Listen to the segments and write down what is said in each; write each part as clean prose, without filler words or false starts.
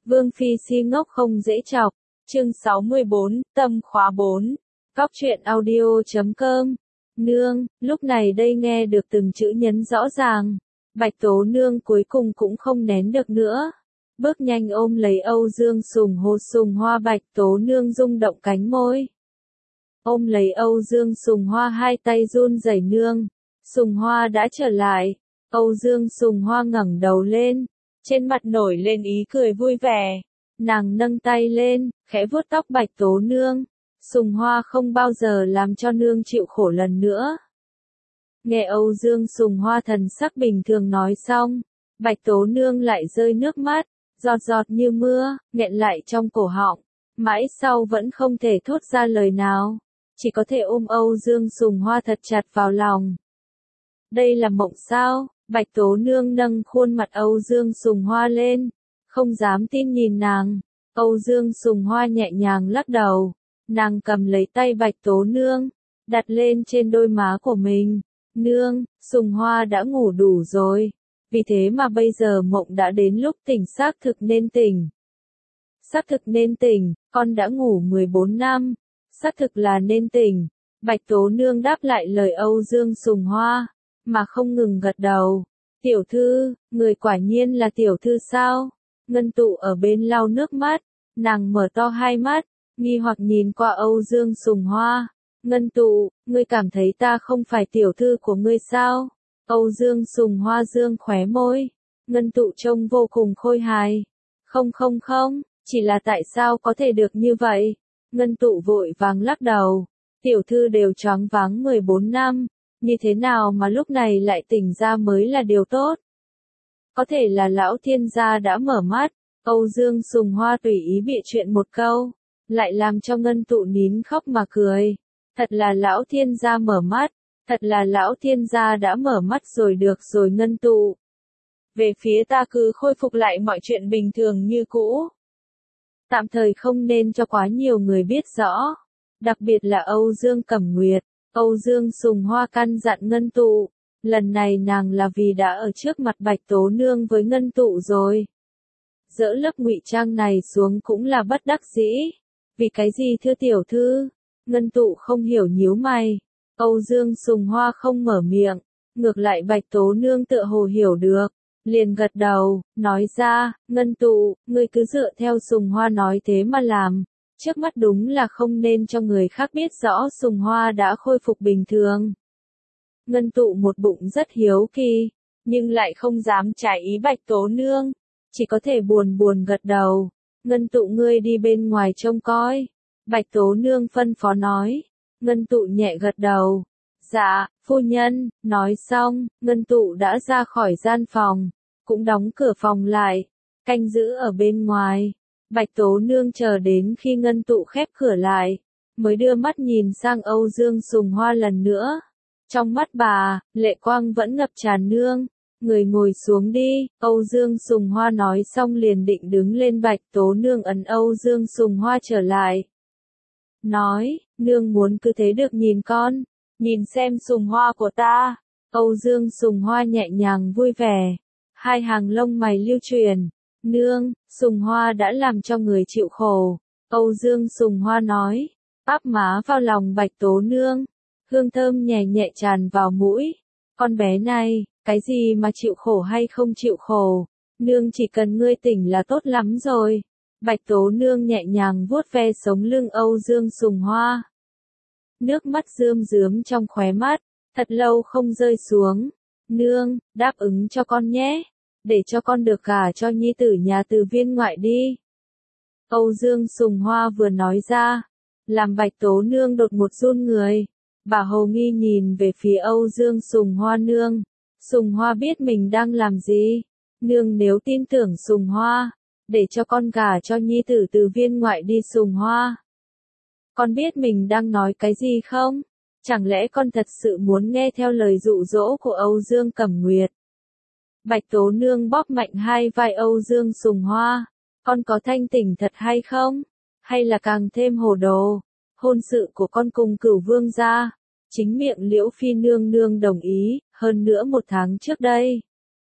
Vương Phi si ngốc không dễ chọc. Chương 64, tâm khóa 4. Góc truyện audio.com. Nương, lúc này đây nghe được từng chữ nhấn rõ ràng. Bạch Tố Nương cuối cùng cũng không nén được nữa. Bước nhanh ôm lấy Âu Dương Sùng Hồ Sùng Hoa. Bạch Tố Nương rung động cánh môi. Ôm lấy Âu Dương Sùng Hoa, hai tay run rẩy. Nương, Sùng Hoa đã trở lại. Âu Dương Sùng Hoa ngẩng đầu lên, trên mặt nổi lên ý cười vui vẻ. Nàng nâng tay lên, khẽ vuốt tóc Bạch Tố Nương. Sùng Hoa không bao giờ làm cho nương chịu khổ lần nữa. Nghe Âu Dương Sùng Hoa thần sắc bình thường nói xong, Bạch Tố Nương lại rơi nước mắt, giọt giọt như mưa, nghẹn lại trong cổ họng. Mãi sau vẫn không thể thốt ra lời nào, chỉ có thể ôm Âu Dương Sùng Hoa thật chặt vào lòng. Đây là mộng sao? Bạch Tố Nương nâng khuôn mặt Âu Dương Sùng Hoa lên, không dám tin nhìn nàng. Âu Dương Sùng Hoa nhẹ nhàng lắc đầu, nàng cầm lấy tay Bạch Tố Nương, đặt lên trên đôi má của mình. Nương, Sùng Hoa đã ngủ đủ rồi, vì thế mà bây giờ mộng đã đến lúc tỉnh, xác thực nên tỉnh. Xác thực nên tỉnh, con đã ngủ 14 năm, xác thực là nên tỉnh. Bạch Tố Nương đáp lại lời Âu Dương Sùng Hoa, mà không ngừng gật đầu. Tiểu thư, người quả nhiên là tiểu thư sao? Ngân Tụ ở bên lau nước mắt, nàng mở to hai mắt, nghi hoặc nhìn qua Âu Dương Sùng Hoa. Ngân Tụ, ngươi cảm thấy ta không phải tiểu thư của ngươi sao? Âu Dương Sùng Hoa dương khóe môi. Ngân Tụ trông vô cùng khôi hài. Không, chỉ là tại sao có thể được như vậy? Ngân Tụ vội vàng lắc đầu. Tiểu thư đều choáng váng 14 năm, như thế nào mà lúc này lại tỉnh ra mới là điều tốt? Có thể là lão thiên gia đã mở mắt. Âu Dương Sùng Hoa tùy ý bịa chuyện một câu, lại làm cho Ngân Tụ nín khóc mà cười. Thật là lão thiên gia mở mắt, thật là lão thiên gia đã mở mắt rồi. Được rồi Ngân Tụ. Về phía ta cứ khôi phục lại mọi chuyện bình thường như cũ. Tạm thời không nên cho quá nhiều người biết rõ, đặc biệt là Âu Dương Cẩm Nguyệt. Âu Dương Sùng Hoa căn dặn Ngân Tụ, lần này nàng là vì đã ở trước mặt Bạch Tố Nương với Ngân Tụ rồi. Dỡ lớp ngụy trang này xuống cũng là bất đắc dĩ. Vì cái gì thưa tiểu thư? Ngân Tụ không hiểu nhíu mày. Âu Dương Sùng Hoa không mở miệng, ngược lại Bạch Tố Nương tựa hồ hiểu được, liền gật đầu, nói ra, Ngân Tụ, ngươi cứ dựa theo Sùng Hoa nói thế mà làm. Trước mắt đúng là không nên cho người khác biết rõ Sùng Hoa đã khôi phục bình thường. Ngân Tụ một bụng rất hiếu kỳ, nhưng lại không dám trái ý Bạch Tố Nương, chỉ có thể buồn buồn gật đầu. Ngân Tụ ngươi đi bên ngoài trông coi. Bạch Tố Nương phân phó nói. Ngân Tụ nhẹ gật đầu. Dạ, phu nhân. Nói xong, Ngân Tụ đã ra khỏi gian phòng, cũng đóng cửa phòng lại, canh giữ ở bên ngoài. Bạch Tố Nương chờ đến khi Ngân Tụ khép cửa lại, mới đưa mắt nhìn sang Âu Dương Sùng Hoa lần nữa. Trong mắt bà, lệ quang vẫn ngập tràn. Nương, người ngồi xuống đi. Âu Dương Sùng Hoa nói xong liền định đứng lên. Bạch Tố Nương ấn Âu Dương Sùng Hoa trở lại. Nói, nương muốn cứ thế được nhìn con, nhìn xem Sùng Hoa của ta. Âu Dương Sùng Hoa nhẹ nhàng vui vẻ, hai hàng lông mày lưu chuyển. Nương, Sùng Hoa đã làm cho người chịu khổ. Âu Dương Sùng Hoa nói, áp má vào lòng Bạch Tố Nương, hương thơm nhẹ nhẹ tràn vào mũi. Con bé này, cái gì mà chịu khổ hay không chịu khổ, nương chỉ cần ngươi tỉnh là tốt lắm rồi. Bạch Tố Nương nhẹ nhàng vuốt ve sống lưng Âu Dương Sùng Hoa. Nước mắt rơm rớm trong khóe mắt, thật lâu không rơi xuống. Nương, đáp ứng cho con nhé, để cho con được gả cho nhi tử nhà Từ Viên ngoại đi. Âu Dương Sùng Hoa vừa nói ra, làm Bạch Tố Nương đột một run người. Bà hồ nghi nhìn về phía Âu Dương Sùng Hoa. Nương, Sùng Hoa biết mình đang làm gì? Nương nếu tin tưởng Sùng Hoa, để cho con gả cho nhi tử Từ Viên ngoại đi. Sùng Hoa, con biết mình đang nói cái gì không? Chẳng lẽ con thật sự muốn nghe theo lời dụ dỗ của Âu Dương Cẩm Nguyệt? Bạch Tố Nương bóp mạnh hai vai Âu Dương Sùng Hoa. Con có thanh tỉnh thật hay không? Hay là càng thêm hồ đồ? Hôn sự của con cùng Cửu Vương gia, chính miệng Liễu Phi nương nương đồng ý, hơn nữa 1 tháng trước đây.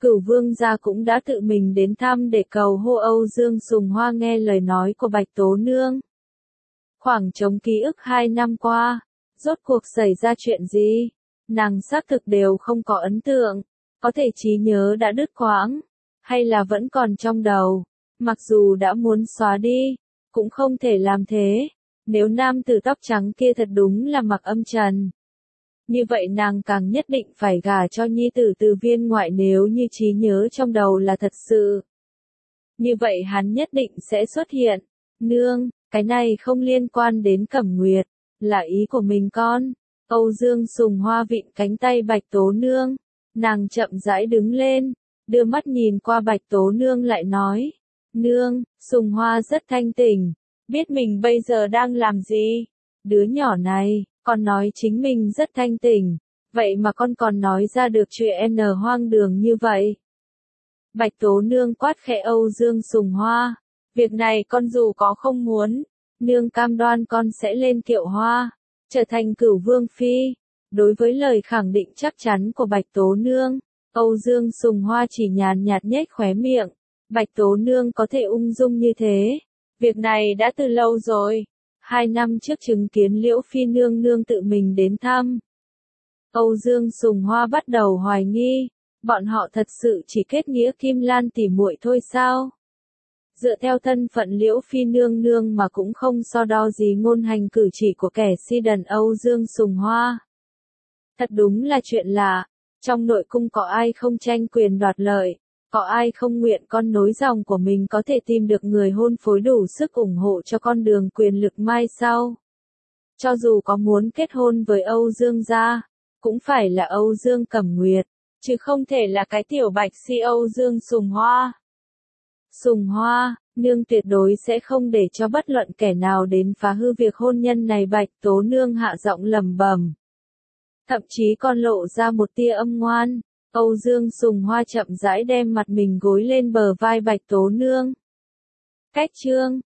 Cửu Vương gia cũng đã tự mình đến thăm để cầu hô Âu Dương Sùng Hoa nghe lời nói của Bạch Tố Nương. Khoảng trống ký ức 2 năm qua, rốt cuộc xảy ra chuyện gì? Nàng xác thực đều không có ấn tượng, có thể trí nhớ đã đứt quãng, hay là vẫn còn trong đầu, mặc dù đã muốn xóa đi, cũng không thể làm thế. Nếu nam tử tóc trắng kia thật đúng là Mặc Âm Trần, như vậy nàng càng nhất định phải gả cho nhi tử Từ Viên ngoại, nếu như trí nhớ trong đầu là thật sự. Như vậy hắn nhất định sẽ xuất hiện. Nương, cái này không liên quan đến Cẩm Nguyệt, là ý của mình con. Âu Dương Sùng Hoa vịn cánh tay Bạch Tố Nương, nàng chậm rãi đứng lên, đưa mắt nhìn qua Bạch Tố Nương lại nói, nương, Sùng Hoa rất thanh tỉnh, biết mình bây giờ đang làm gì. Đứa nhỏ này, con nói chính mình rất thanh tỉnh, vậy mà con còn nói ra được chuyện hoang đường như vậy. Bạch Tố Nương quát khẽ Âu Dương Sùng Hoa, việc này con dù có không muốn, nương cam đoan con sẽ lên kiệu hoa, trở thành Cửu Vương phi. Đối với lời khẳng định chắc chắn của Bạch Tố Nương, Âu Dương Sùng Hoa chỉ nhàn nhạt nhếch khóe miệng. Bạch Tố Nương có thể ung dung như thế, việc này đã từ lâu rồi. 2 năm trước chứng kiến Liễu Phi nương nương tự mình đến thăm, Âu Dương Sùng Hoa bắt đầu hoài nghi, bọn họ thật sự chỉ kết nghĩa Kim Lan tỉ muội thôi sao? Dựa theo thân phận Liễu Phi nương nương mà cũng không so đo gì ngôn hành cử chỉ của kẻ si đần Âu Dương Sùng Hoa. Thật đúng là chuyện lạ, trong nội cung có ai không tranh quyền đoạt lợi, có ai không nguyện con nối dòng của mình có thể tìm được người hôn phối đủ sức ủng hộ cho con đường quyền lực mai sau. Cho dù có muốn kết hôn với Âu Dương gia, cũng phải là Âu Dương Cẩm Nguyệt, chứ không thể là cái tiểu bạch si Âu Dương Sùng Hoa. Sùng Hoa, nương tuyệt đối sẽ không để cho bất luận kẻ nào đến phá hư việc hôn nhân này. Bạch Tố Nương hạ giọng lẩm bẩm, thậm chí còn lộ ra một tia âm ngoan. Âu Dương Sùng Hoa chậm rãi đem mặt mình gối lên bờ vai Bạch Tố Nương. Cách chương